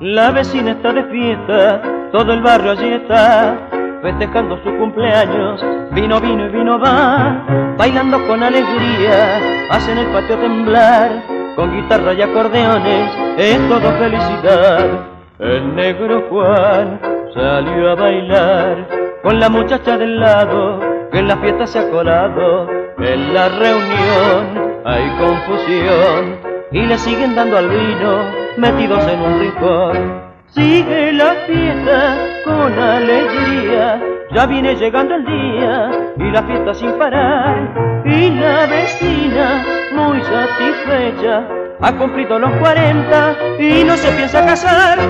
La vecina está de fiesta, todo el barrio allí está, festejando su cumpleaños. Vino, vino y vino va, bailando con alegría, hacen el patio temblar, con guitarra y acordeones, es todo felicidad. El negro Juan salió a bailar con la muchacha del lado, que en la fiesta se ha colado. En la reunión hay confusión y le siguen dando al vino, metidos en un rincón. Sigue la fiesta con alegría, ya viene llegando el día y la fiesta sin parar. Y la vecina, muy satisfecha, ha cumplido los 40 y no se piensa casar.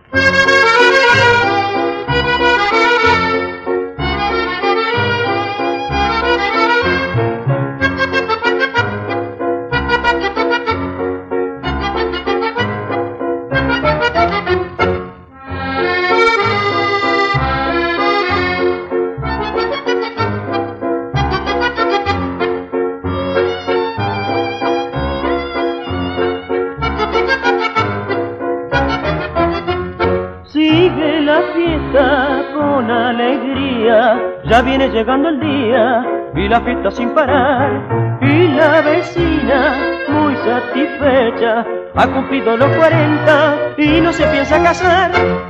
Sigue la fiesta con alegría, ya viene llegando el día y la fiesta sin parar. Y la vecina, muy satisfecha, ha cumplido los 40 y no se piensa casar.